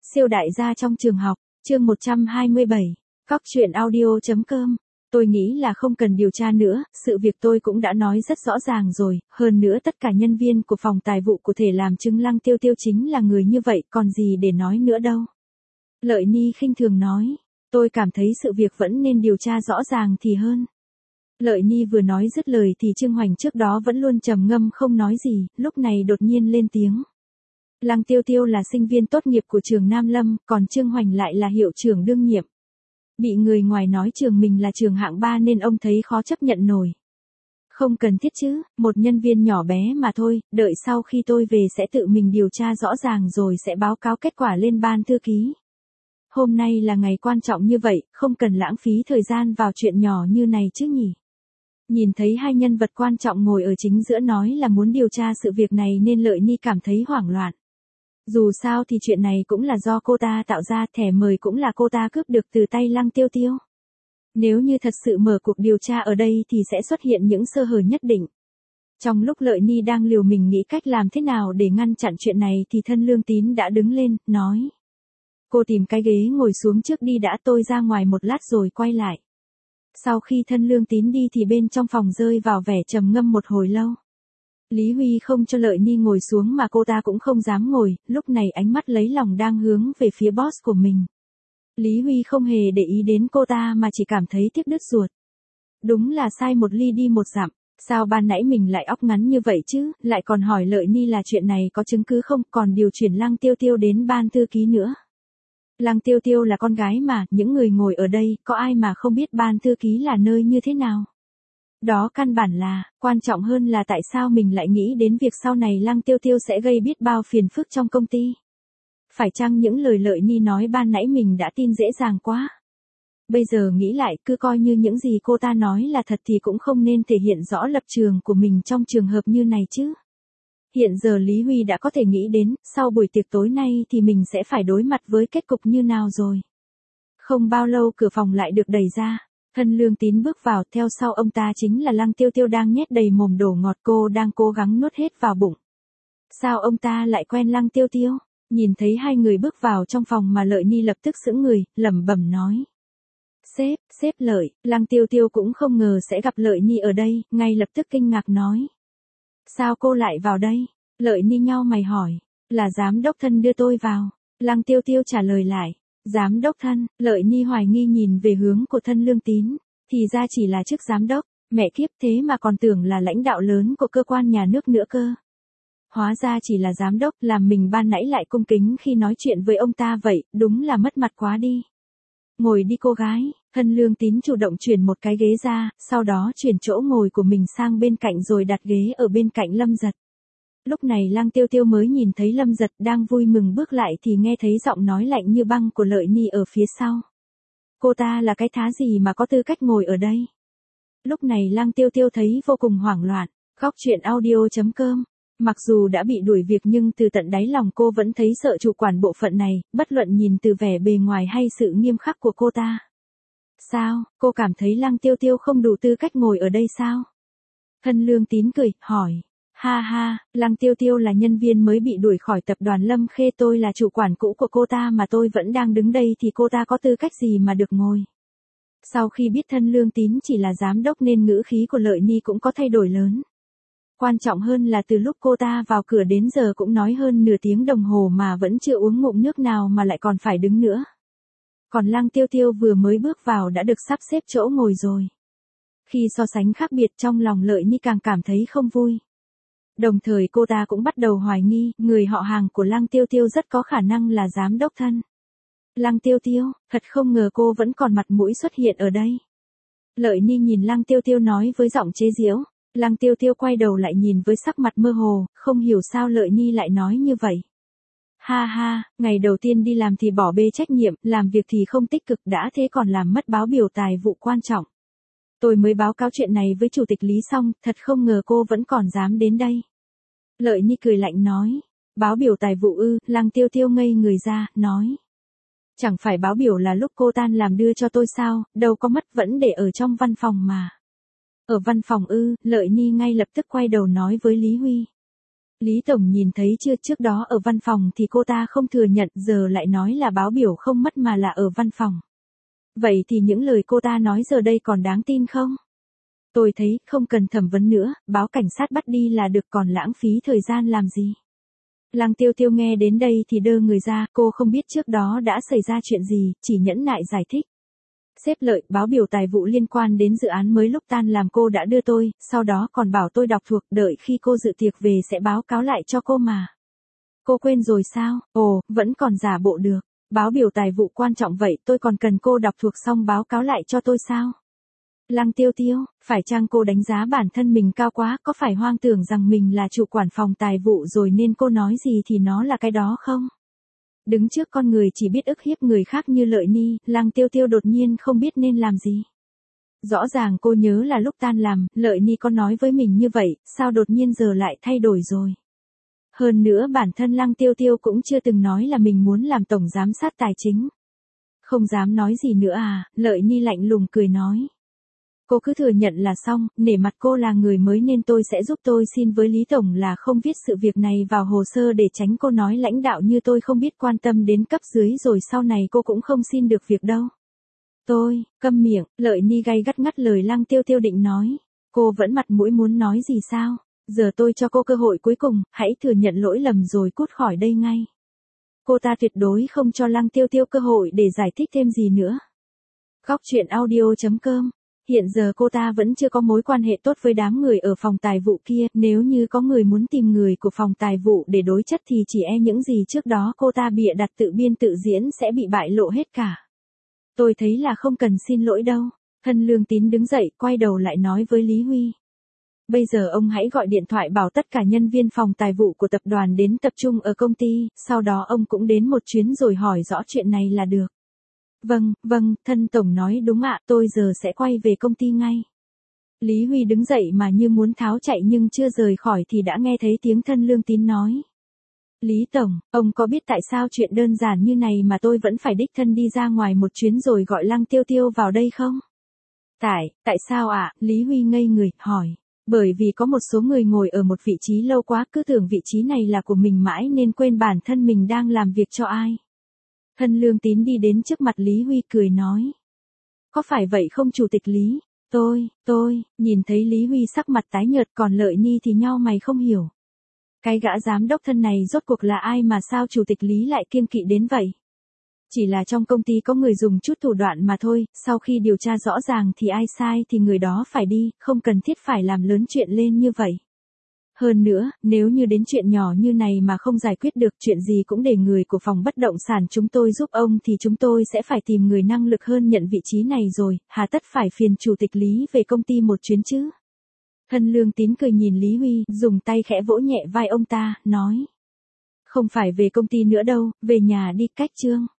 Siêu đại gia trong trường học, chương 127, Cóc truyện audio.com. Tôi nghĩ là không cần điều tra nữa, sự việc tôi cũng đã nói rất rõ ràng rồi, hơn nữa tất cả nhân viên của phòng tài vụ có thể làm chứng Lăng Tiêu Tiêu chính là người như vậy, còn gì để nói nữa đâu. Lợi Ni khinh thường nói, tôi cảm thấy sự việc vẫn nên điều tra rõ ràng thì hơn. Lợi Ni vừa nói dứt lời thì Trương Hoành trước đó vẫn luôn trầm ngâm không nói gì, lúc này đột nhiên lên tiếng. Lăng Tiêu Tiêu là sinh viên tốt nghiệp của trường Nam Lâm, còn Trương Hoành lại là hiệu trưởng đương nhiệm. Bị người ngoài nói trường mình là trường hạng 3 nên ông thấy khó chấp nhận nổi. Không cần thiết chứ, một nhân viên nhỏ bé mà thôi, đợi sau khi tôi về sẽ tự mình điều tra rõ ràng rồi sẽ báo cáo kết quả lên ban thư ký. Hôm nay là ngày quan trọng như vậy, không cần lãng phí thời gian vào chuyện nhỏ như này chứ nhỉ. Nhìn thấy hai nhân vật quan trọng ngồi ở chính giữa nói là muốn điều tra sự việc này nên Lợi Ni cảm thấy hoảng loạn. Dù sao thì chuyện này cũng là do cô ta tạo ra, thẻ mời cũng là cô ta cướp được từ tay Lăng Tiêu Tiêu. Nếu như thật sự mở cuộc điều tra ở đây thì sẽ xuất hiện những sơ hở nhất định. Trong lúc Lợi Ni đang liều mình nghĩ cách làm thế nào để ngăn chặn chuyện này thì Thân Lương Tín đã đứng lên, nói. Cô tìm cái ghế ngồi xuống trước đi đã, tôi ra ngoài một lát rồi quay lại. Sau khi Thân Lương Tín đi thì bên trong phòng rơi vào vẻ trầm ngâm một hồi lâu. Lý Huy không cho Lợi Ni ngồi xuống mà cô ta cũng không dám ngồi, lúc này ánh mắt lấy lòng đang hướng về phía boss của mình. Lý Huy không hề để ý đến cô ta mà chỉ cảm thấy tiếc đứt ruột. Đúng là sai một ly đi một dặm, sao ban nãy mình lại óc ngắn như vậy chứ, lại còn hỏi Lợi Ni là chuyện này có chứng cứ không, còn điều chuyển Lăng Tiêu Tiêu đến ban thư ký nữa. Lăng Tiêu Tiêu là con gái mà, những người ngồi ở đây, có ai mà không biết ban thư ký là nơi như thế nào. Đó căn bản là, quan trọng hơn là tại sao mình lại nghĩ đến việc sau này Lăng Tiêu Tiêu sẽ gây biết bao phiền phức trong công ty. Phải chăng những lời Lợi Ni nói ban nãy mình đã tin dễ dàng quá. Bây giờ nghĩ lại, cứ coi như những gì cô ta nói là thật thì cũng không nên thể hiện rõ lập trường của mình trong trường hợp như này chứ. Hiện giờ Lý Huy đã có thể nghĩ đến, sau buổi tiệc tối nay thì mình sẽ phải đối mặt với kết cục như nào rồi. Không bao lâu cửa phòng lại được đẩy ra. Thân Lương Tín bước vào, theo sau ông ta chính là Lăng Tiêu Tiêu đang nhét đầy mồm đồ ngọt, cô đang cố gắng nuốt hết vào bụng. Sao ông ta lại quen Lăng Tiêu Tiêu? Nhìn thấy hai người bước vào trong phòng mà Lợi Ni lập tức sững người, lẩm bẩm nói. Sếp Lợi, Lăng Tiêu Tiêu cũng không ngờ sẽ gặp Lợi Ni ở đây, ngay lập tức kinh ngạc nói. Sao cô lại vào đây? Lợi Ni nhau mày hỏi, là giám đốc Thân đưa tôi vào. Lăng Tiêu Tiêu trả lời lại. Giám đốc Thân, Lợi Ni hoài nghi nhìn về hướng của Thân Lương Tín, thì ra chỉ là chức giám đốc, mẹ kiếp thế mà còn tưởng là lãnh đạo lớn của cơ quan nhà nước nữa cơ. Hóa ra chỉ là giám đốc, làm mình ban nãy lại cung kính khi nói chuyện với ông ta vậy, đúng là mất mặt quá đi. Ngồi đi cô gái, Thân Lương Tín chủ động chuyển một cái ghế ra, sau đó chuyển chỗ ngồi của mình sang bên cạnh rồi đặt ghế ở bên cạnh Lâm Giật. Lúc này Lăng Tiêu Tiêu mới nhìn thấy Lâm Giật đang vui mừng bước lại thì nghe thấy giọng nói lạnh như băng của Lợi Ni ở phía sau. Cô ta là cái thá gì mà có tư cách ngồi ở đây? Lúc này Lăng Tiêu Tiêu thấy vô cùng hoảng loạn. Cóc truyện audio.com. Mặc dù đã bị đuổi việc nhưng từ tận đáy lòng cô vẫn thấy sợ chủ quản bộ phận này, bất luận nhìn từ vẻ bề ngoài hay sự nghiêm khắc của cô ta. Sao, cô cảm thấy Lăng Tiêu Tiêu không đủ tư cách ngồi ở đây sao? Thân Lương Tín cười, hỏi. Ha ha, Lăng Tiêu Tiêu là nhân viên mới bị đuổi khỏi tập đoàn Lâm Khê, tôi là chủ quản cũ của cô ta mà tôi vẫn đang đứng đây thì cô ta có tư cách gì mà được ngồi. Sau khi biết Thân Lương Tín chỉ là giám đốc nên ngữ khí của Lợi Ni cũng có thay đổi lớn. Quan trọng hơn là từ lúc cô ta vào cửa đến giờ cũng nói hơn nửa tiếng đồng hồ mà vẫn chưa uống ngụm nước nào mà lại còn phải đứng nữa. Còn Lăng Tiêu Tiêu vừa mới bước vào đã được sắp xếp chỗ ngồi rồi. Khi so sánh khác biệt trong lòng Lợi Ni càng cảm thấy không vui. Đồng thời cô ta cũng bắt đầu hoài nghi, người họ hàng của Lăng Tiêu Tiêu rất có khả năng là giám đốc Thân. Lăng Tiêu Tiêu, thật không ngờ cô vẫn còn mặt mũi xuất hiện ở đây. Lợi Ni nhìn Lăng Tiêu Tiêu nói với giọng chế giễu. Lăng Tiêu Tiêu quay đầu lại nhìn với sắc mặt mơ hồ, không hiểu sao Lợi Ni lại nói như vậy. Ha ha, ngày đầu tiên đi làm thì bỏ bê trách nhiệm, làm việc thì không tích cực, đã thế còn làm mất báo biểu tài vụ quan trọng. Tôi mới báo cáo chuyện này với chủ tịch Lý xong, thật không ngờ cô vẫn còn dám đến đây. Lợi Ni cười lạnh nói. Báo biểu tài vụ ư? Lăng Tiêu Tiêu ngây người ra, nói. Chẳng phải báo biểu là lúc cô tan làm đưa cho tôi sao, đâu có mất, vẫn để ở trong văn phòng mà. Ở văn phòng ư? Lợi Ni ngay lập tức quay đầu nói với Lý Huy. Lý Tổng nhìn thấy chưa, trước đó ở văn phòng thì cô ta không thừa nhận, giờ lại nói là báo biểu không mất mà là ở văn phòng. Vậy thì những lời cô ta nói giờ đây còn đáng tin không? Tôi thấy không cần thẩm vấn nữa, báo cảnh sát bắt đi là được, còn lãng phí thời gian làm gì. Lăng Tiêu Tiêu nghe đến đây thì đơ người ra, cô không biết trước đó đã xảy ra chuyện gì, chỉ nhẫn nại giải thích. Sếp Lợi, báo biểu tài vụ liên quan đến dự án mới lúc tan làm cô đã đưa tôi, sau đó còn bảo tôi đọc thuộc, đợi khi cô dự tiệc về sẽ báo cáo lại cho cô mà. Cô quên rồi sao? Ồ, vẫn còn giả bộ được. Báo biểu tài vụ quan trọng vậy, tôi còn cần cô đọc thuộc xong báo cáo lại cho tôi sao? Lăng Tiêu Tiêu, phải chăng cô đánh giá bản thân mình cao quá, có phải hoang tưởng rằng mình là chủ quản phòng tài vụ rồi nên cô nói gì thì nó là cái đó không? Đứng trước con người chỉ biết ức hiếp người khác như Lợi Ni, Lăng Tiêu Tiêu đột nhiên không biết nên làm gì. Rõ ràng cô nhớ là lúc tan làm, Lợi Ni có nói với mình như vậy, sao đột nhiên giờ lại thay đổi rồi? Hơn nữa bản thân Lăng Tiêu Tiêu cũng chưa từng nói là mình muốn làm tổng giám sát tài chính. Không dám nói gì nữa à, Lợi Ni lạnh lùng cười nói. Cô cứ thừa nhận là xong, nể mặt cô là người mới nên tôi sẽ giúp tôi xin với Lý Tổng là không viết sự việc này vào hồ sơ để tránh cô nói lãnh đạo như tôi không biết quan tâm đến cấp dưới rồi sau này cô cũng không xin được việc đâu. Tôi, câm miệng, Lợi Ni gay gắt ngắt lời Lăng Tiêu Tiêu định nói. Cô vẫn mặt mũi muốn nói gì sao? Giờ tôi cho cô cơ hội cuối cùng, hãy thừa nhận lỗi lầm rồi cút khỏi đây ngay. Cô ta tuyệt đối không cho Lăng Tiêu Tiêu cơ hội để giải thích thêm gì nữa. Góc truyện audio.com. Hiện giờ cô ta vẫn chưa có mối quan hệ tốt với đám người ở phòng tài vụ kia, nếu như có người muốn tìm người của phòng tài vụ để đối chất thì chỉ e những gì trước đó cô ta bịa đặt tự biên tự diễn sẽ bị bại lộ hết cả. Tôi thấy là không cần xin lỗi đâu. Thân Lương Tín đứng dậy, quay đầu lại nói với Lý Huy. Bây giờ ông hãy gọi điện thoại bảo tất cả nhân viên phòng tài vụ của tập đoàn đến tập trung ở công ty, sau đó ông cũng đến một chuyến rồi hỏi rõ chuyện này là được. Vâng, thân tổng nói đúng ạ, tôi giờ sẽ quay về công ty ngay. Lý Huy đứng dậy mà như muốn tháo chạy nhưng chưa rời khỏi thì đã nghe thấy tiếng Thân Lương Tín nói. Lý Tổng, ông có biết tại sao chuyện đơn giản như này mà tôi vẫn phải đích thân đi ra ngoài một chuyến rồi gọi Lăng Tiêu Tiêu vào đây không? Tại sao ạ? Lý Huy ngây người, hỏi. Bởi vì có một số người ngồi ở một vị trí lâu quá cứ tưởng vị trí này là của mình mãi nên quên bản thân mình đang làm việc cho ai. Thân Lương Tín đi đến trước mặt Lý Huy cười nói. Có phải vậy không Chủ tịch Lý? Tôi, nhìn thấy Lý Huy sắc mặt tái nhợt còn Lợi Ni thì nhao mày không hiểu. Cái gã giám đốc thân này rốt cuộc là ai mà sao Chủ tịch Lý lại kiêng kỵ đến vậy? Chỉ là trong công ty có người dùng chút thủ đoạn mà thôi, sau khi điều tra rõ ràng thì ai sai thì người đó phải đi, không cần thiết phải làm lớn chuyện lên như vậy. Hơn nữa, nếu như đến chuyện nhỏ như này mà không giải quyết được chuyện gì cũng để người của phòng bất động sản chúng tôi giúp ông thì chúng tôi sẽ phải tìm người năng lực hơn nhận vị trí này rồi, hà tất phải phiền Chủ tịch Lý về công ty một chuyến chứ. Thân Lương Tín cười nhìn Lý Huy, dùng tay khẽ vỗ nhẹ vai ông ta, nói. Không phải về công ty nữa đâu, về nhà đi, cách Trương.